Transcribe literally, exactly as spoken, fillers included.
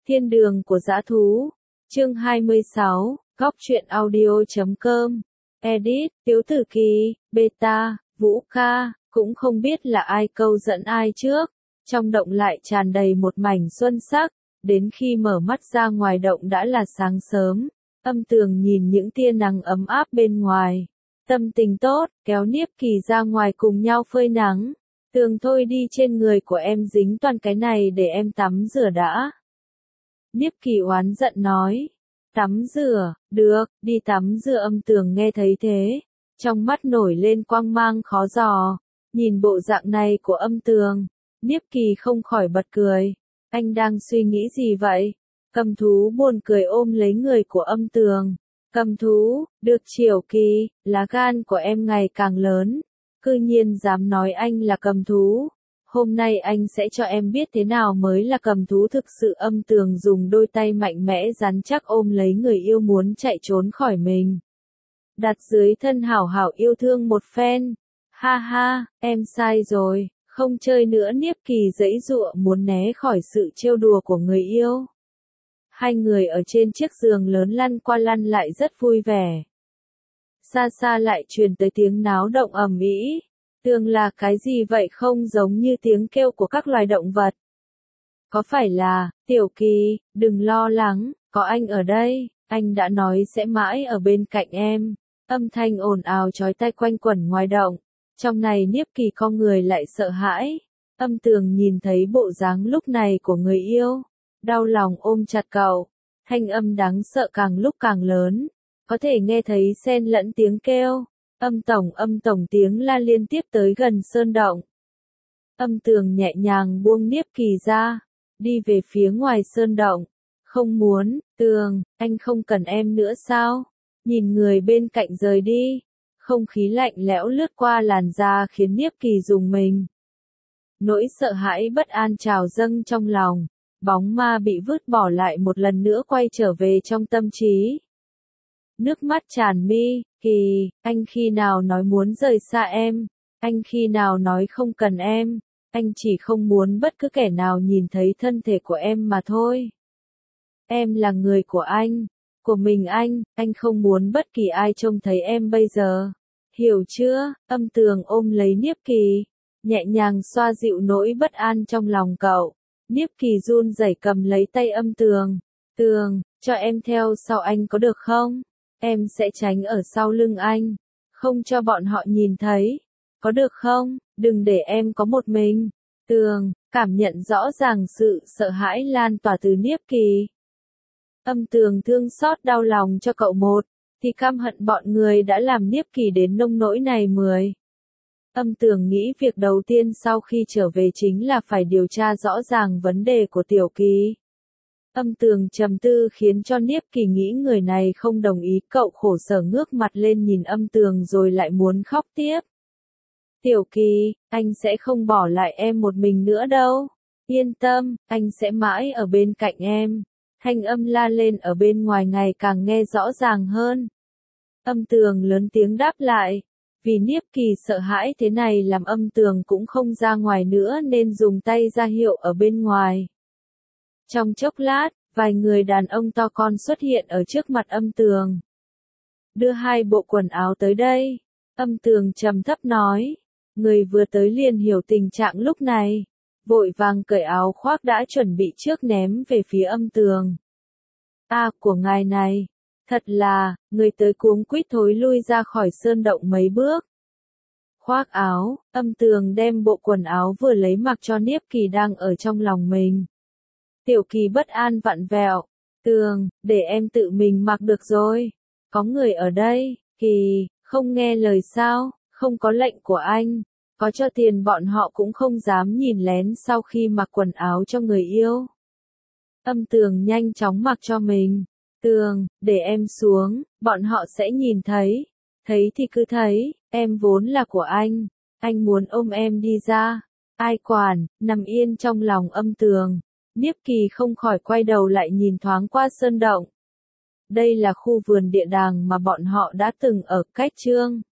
Thiên đường của dã thú. Chương hai mươi sáu, góc truyện audio chấm com. Edit, Tiếu Tử Kỳ, Beta, Vũ Ca, cũng không biết là ai câu dẫn ai trước. Trong động lại tràn đầy một mảnh xuân sắc, đến khi mở mắt ra ngoài động đã là sáng sớm. Âm Tường nhìn những tia nắng ấm áp bên ngoài. Tâm tình tốt, kéo Niếp Kỳ ra ngoài cùng nhau phơi nắng. Tường thôi đi, trên người của em dính toàn cái này, để em tắm rửa đã. Niếp Kỳ oán giận nói. Tắm rửa, được, đi tắm rửa. Âm Tường nghe thấy thế, trong mắt nổi lên quang mang khó dò. Nhìn bộ dạng này của Âm Tường, Niếp Kỳ không khỏi bật cười. Anh đang suy nghĩ gì vậy? Cầm thú buồn cười ôm lấy người của Âm Tường. Cầm thú, được Triều Kỳ, lá gan của em ngày càng lớn. Cư nhiên dám nói anh là cầm thú. Hôm nay anh sẽ cho em biết thế nào mới là cầm thú thực sự. Âm Tường dùng đôi tay mạnh mẽ rắn chắc ôm lấy người yêu muốn chạy trốn khỏi mình. Đặt dưới thân hảo hảo yêu thương một phen. Ha ha, em sai rồi, không chơi nữa. Niếp Kỳ giãy giụa muốn né khỏi sự trêu đùa của người yêu. Hai người ở trên chiếc giường lớn lăn qua lăn lại rất vui vẻ. Xa xa lại truyền tới tiếng náo động ầm ĩ. Tường là cái gì vậy, không giống như tiếng kêu của các loài động vật? Có phải là, Tiểu Kỳ, đừng lo lắng, có anh ở đây, anh đã nói sẽ mãi ở bên cạnh em. Âm thanh ồn ào chói tai quanh quẩn ngoài động. Trong này Niếp Kỳ con người lại sợ hãi. Âm Tường nhìn thấy bộ dáng lúc này của người yêu, đau lòng ôm chặt cậu. Thanh âm đáng sợ càng lúc càng lớn, có thể nghe thấy xen lẫn tiếng kêu. Âm tổng, âm tổng, tiếng la liên tiếp tới gần sơn động. Âm Tường nhẹ nhàng buông Niếp Kỳ ra, đi về phía ngoài sơn động. Không muốn, Tường, anh không cần em nữa sao? Nhìn người bên cạnh rời đi. Không khí lạnh lẽo lướt qua làn da khiến Niếp Kỳ rùng mình. Nỗi sợ hãi bất an trào dâng trong lòng. Bóng ma bị vứt bỏ lại một lần nữa quay trở về trong tâm trí. Nước mắt tràn mi. Kỳ, anh khi nào nói muốn rời xa em? Anh khi nào nói không cần em? Anh chỉ không muốn bất cứ kẻ nào nhìn thấy thân thể của em mà thôi. Em là người của anh, của mình anh, anh không muốn bất kỳ ai trông thấy em bây giờ. Hiểu chưa? Âm Tường ôm lấy Niếp Kỳ, nhẹ nhàng xoa dịu nỗi bất an trong lòng cậu. Niếp Kỳ run rẩy cầm lấy tay Âm Tường. Tường, cho em theo sau anh có được không? Em sẽ tránh ở sau lưng anh, không cho bọn họ nhìn thấy. Có được không? Đừng để em có một mình. Tường, cảm nhận rõ ràng sự sợ hãi lan tỏa từ Niếp Kỳ. Âm Tường thương xót đau lòng cho cậu một, thì căm hận bọn người đã làm Niếp Kỳ đến nông nỗi này mười. Âm Tường nghĩ việc đầu tiên sau khi trở về chính là phải điều tra rõ ràng vấn đề của Tiểu Kỳ. Âm Tường trầm tư khiến cho Niếp Kỳ nghĩ người này không đồng ý. Cậu khổ sở ngước mặt lên nhìn Âm Tường rồi lại muốn khóc tiếp. Tiểu Kỳ, anh sẽ không bỏ lại em một mình nữa đâu. Yên tâm, anh sẽ mãi ở bên cạnh em. Thanh âm la lên ở bên ngoài ngày càng nghe rõ ràng hơn. Âm Tường lớn tiếng đáp lại. Vì Niếp Kỳ sợ hãi thế này làm Âm Tường cũng không ra ngoài nữa nên dùng tay ra hiệu ở bên ngoài. Trong chốc lát, vài người đàn ông to con xuất hiện ở trước mặt Âm Tường. Đưa hai bộ quần áo tới đây. Âm Tường trầm thấp nói. Người vừa tới liền hiểu tình trạng lúc này. Vội vàng cởi áo khoác đã chuẩn bị trước ném về phía Âm Tường. À, của ngài này. Thật là, người tới cuống quýt thối lui ra khỏi sơn động mấy bước. Khoác áo, Âm Tường đem bộ quần áo vừa lấy mặc cho Niếp Kỳ đang ở trong lòng mình. Tiểu Kỳ bất an vặn vẹo. Tường, để em tự mình mặc được rồi. Có người ở đây. Kỳ, không nghe lời sao? Không có lệnh của anh. Có cho tiền bọn họ cũng không dám nhìn lén sau khi mặc quần áo cho người yêu. Âm Tường nhanh chóng mặc cho mình. Tường, để em xuống, bọn họ sẽ nhìn thấy. Thấy thì cứ thấy, em vốn là của anh. Anh muốn ôm em đi ra. Ai quản, nằm yên trong lòng Âm Tường. Niếp Kỳ không khỏi quay đầu lại nhìn thoáng qua sơn động. Đây là khu vườn địa đàng mà bọn họ đã từng ở. Cách chương